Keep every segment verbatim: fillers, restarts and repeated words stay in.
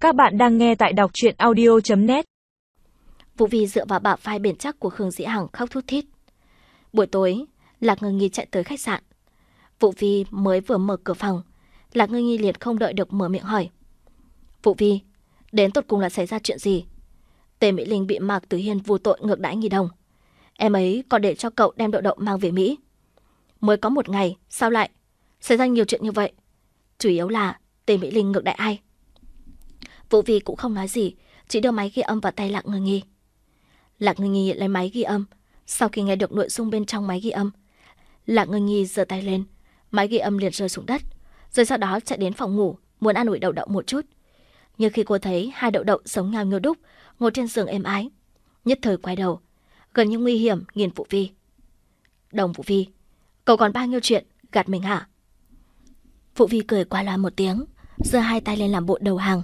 Các bạn đang nghe tại đọc truyện audio chấm net. Vũ Vi dựa vào bả vai bền chắc của Khương Dĩ Hằng khóc thút thít. Buổi tối, Lạc Ngưng Nhi chạy tới khách sạn. Vũ Vi mới vừa mở cửa phòng, Lạc Ngưng Nhi liền không đợi được mở miệng hỏi. Vũ Vi, đến tột cùng là xảy ra chuyện gì? Tề Mỹ Linh bị Mạc Tử Hiên vô tội ngược đãi Nghi Đồng. Em ấy còn để cho cậu đem Đậu Đậu mang về Mỹ. Mới có một ngày, sao lại xảy ra nhiều chuyện như vậy? Chủ yếu là Tề Mỹ Linh ngược đãi ai? Vũ Vi cũng không nói gì, chỉ đưa máy ghi âm vào tay Lạc Ngưng Nhi. Lạc Ngưng Nhi lấy máy ghi âm. Sau khi nghe được nội dung bên trong máy ghi âm, Lạc Ngưng Nhi giơ tay lên, máy ghi âm liền rơi xuống đất, rồi sau đó chạy đến phòng ngủ muốn an ủi Đậu Đậu một chút. Nhưng khi cô thấy hai Đậu Đậu sống nhau như đúc ngồi trên giường êm ái, nhất thời quay đầu, gần như nguy hiểm nhìn Vũ Vi. Đồng Vũ Vi, cậu còn bao nhiêu chuyện gạt mình hả? Vũ Vi cười qua loa một tiếng, giơ hai tay lên làm bộ đầu hàng.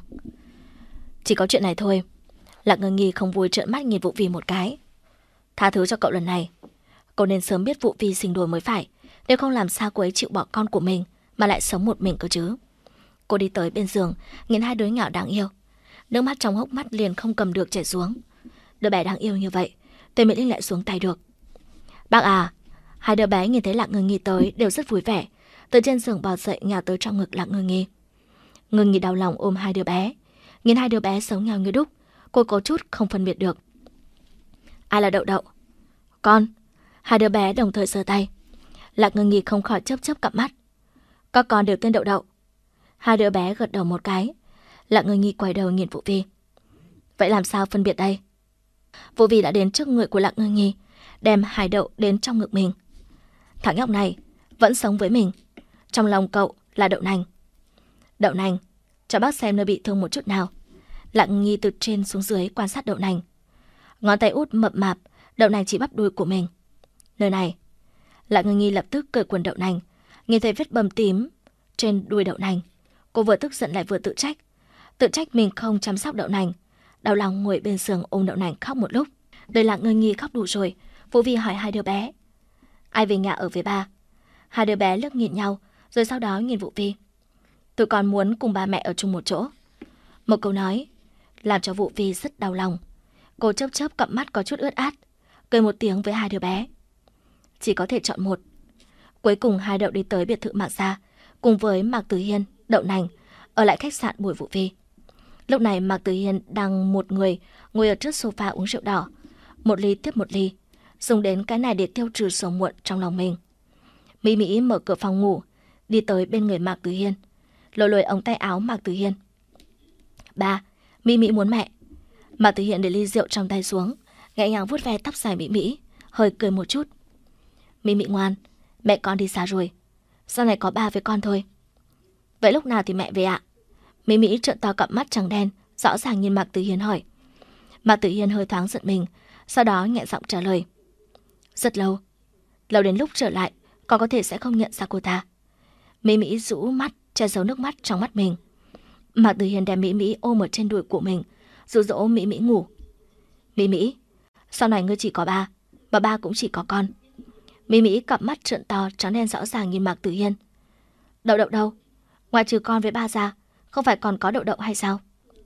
Chỉ có chuyện này thôi. Lạc Ngưng Nhi không vui trợn mắt nhìn Vũ Vi một cái. Tha thứ cho cậu lần này. Cậu nên sớm biết Vũ Vi sinh đôi mới phải, nếu không làm sao cô ấy chịu bỏ con của mình mà lại sống một mình cơ chứ. Cô đi tới bên giường, nhìn hai đứa nhỏ đáng yêu, nước mắt trong hốc mắt liền không cầm được chảy xuống. Đứa bé đáng yêu như vậy, Tề Mỹ Linh lại xuống tay được. Bác à, hai đứa bé nhìn thấy Lạc Ngưng Nhi tới đều rất vui vẻ, từ trên giường bò dậy nhào tới trong ngực Lạc Ngưng Nhi. Ngưng Nhi đau lòng ôm hai đứa bé, nhìn hai đứa bé sống nhau như đúc, cô có chút không phân biệt được. Ai là Đậu Đậu? Con. Hai đứa bé đồng thời giơ tay. Lạc Ngưng Nhi không khỏi chớp chớp cặp mắt. Các con đều tên Đậu Đậu. Hai đứa bé gật đầu một cái. Lạc Ngưng Nhi quay đầu nhìn Vũ Vi. Vậy làm sao phân biệt đây? Vũ Vi đã đến trước người của Lạc Ngưng Nhi, đem hai Đậu đến trong ngực mình. Thằng nhóc này vẫn sống với mình. Trong lòng cậu là đậu nành. Đậu nành, cho bác xem nơi bị thương một chút nào. Lạc Ngưng Nhi từ trên xuống dưới quan sát đậu nành. Ngón tay út mập mạp, đậu nành chỉ bắp đuôi của mình. Nơi này. Lạc Ngưng Nhi lập tức cởi quần đậu nành, nhìn thấy vết bầm tím trên đuôi đậu nành. Cô vừa tức giận lại vừa tự trách. Tự trách mình không chăm sóc đậu nành. Đau lòng ngồi bên giường ôm đậu nành khóc một lúc. Đời Lạc Ngưng Nhi khóc đủ rồi. Vũ Vi hỏi hai đứa bé. Ai về nhà ở với ba? Hai đứa bé liếc nhìn nhau, rồi sau đó nhìn Vũ Vi. Tụi con muốn cùng ba mẹ ở chung một chỗ. Một câu nói làm cho Vũ Vi rất đau lòng. Cô chớp chớp cặp mắt có chút ướt át, cười một tiếng với hai đứa bé. Chỉ có thể chọn một. Cuối cùng hai Đậu đi tới biệt thự Mạc Gia, cùng với Mạc Tử Hiên, Đậu Nành ở lại khách sạn buổi Vũ Vi. Lúc này Mạc Tử Hiên đang một người ngồi ở trước sofa uống rượu đỏ, một ly tiếp một ly, dùng đến cái này để tiêu trừ sầu muộn trong lòng mình. Mỹ Mỹ mở cửa phòng ngủ, đi tới bên người Mạc Tử Hiên, lôi lôi ống tay áo Mạc Tử Hiên. Ba, Mỹ Mỹ muốn mẹ. Mạc Tử Hiên để ly rượu trong tay xuống, nhẹ nhàng vuốt ve tóc dài Mỹ Mỹ, hơi cười một chút. Mỹ Mỹ ngoan, mẹ con đi xa rồi, sau này có ba với con thôi. Vậy lúc nào thì mẹ về ạ? Mỹ Mỹ trợn to cặp mắt trắng đen, rõ ràng nhìn Mạc Tử Hiên hỏi. Mạc Tử Hiên hơi thoáng giận mình, sau đó nhẹ giọng trả lời. Rất lâu, lâu đến lúc trở lại, con có thể sẽ không nhận ra cô ta. Mỹ Mỹ rũ mắt, che giấu nước mắt trong mắt mình. Mạc Tử Hiên đem Mỹ Mỹ ôm ở trên đùi của mình, dụ dỗ Mỹ Mỹ ngủ. Mỹ Mỹ, sau này ngươi chỉ có ba, và ba cũng chỉ có con. Mỹ Mỹ cặp mắt trợn to, trắng đen rõ ràng nhìn Mạc Tử Hiên. Đậu Đậu đâu? Ngoài trừ con với ba ra, không phải còn có Đậu Đậu hay sao?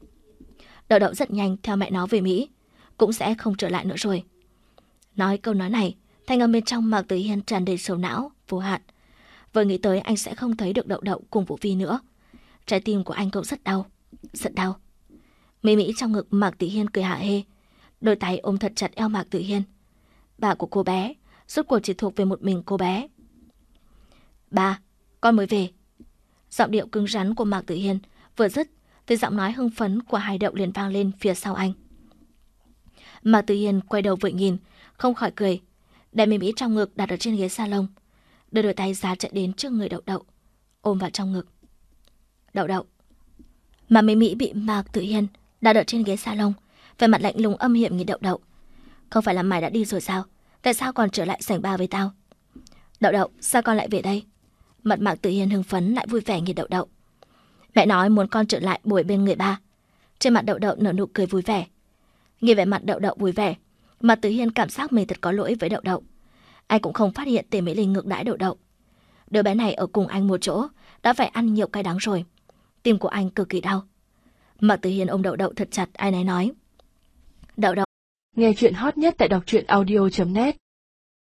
Đậu Đậu rất nhanh theo mẹ nó về Mỹ, cũng sẽ không trở lại nữa rồi. Nói câu nói này, thanh âm bên trong Mạc Tử Hiên tràn đầy sầu não, vô hạn. Vừa nghĩ tới anh sẽ không thấy được Đậu Đậu cùng Vũ Vi nữa, trái tim của anh cũng rất đau, rất đau. Mỹ Mỹ trong ngực Mạc Tử Hiên cười hạ hê, đôi tay ôm thật chặt eo Mạc Tử Hiên. Bà của cô bé, rốt cuộc chỉ thuộc về một mình cô bé. Ba, con mới về. Giọng điệu cứng rắn của Mạc Tử Hiên vừa dứt thì giọng nói hưng phấn của hai Đậu liền vang lên phía sau anh. Mạc Tử Hiên quay đầu vội nhìn, không khỏi cười, đem Mỹ Mỹ trong ngực đặt ở trên ghế salon, đưa đôi tay ra chạy đến trước người Đậu Đậu, ôm vào trong ngực. Đậu Đậu. Mà Mỹ Mỹ bị Mạc Tử Hiên đặt ở trên ghế salon, vẻ mặt lạnh lùng âm hiểm nhìn Đậu Đậu. Không phải là mày đã đi rồi sao? Tại sao còn trở lại sảnh ba với tao? Đậu Đậu, sao con lại về đây? Mặt Mạc Tử Hiên hưng phấn lại vui vẻ nhìn Đậu Đậu. Mẹ nói muốn con trở lại bồi bên người ba. Trên mặt Đậu Đậu nở nụ cười vui vẻ. Nhìn vẻ mặt Đậu Đậu vui vẻ, Mạc Tử Hiên cảm giác mình thật có lỗi với Đậu Đậu. Anh cũng không phát hiện Tề Mỹ Linh ngược đãi Đậu Đậu. Đứa bé này ở cùng anh một chỗ đã phải ăn nhiều cay đắng rồi. Tim của anh cực kỳ đau. Mạc Tử Hiên ôm Đậu Đậu thật chặt, ai nấy nói. Đậu Đậu. Nghe chuyện hot nhất tại đọc truyện audio chấm net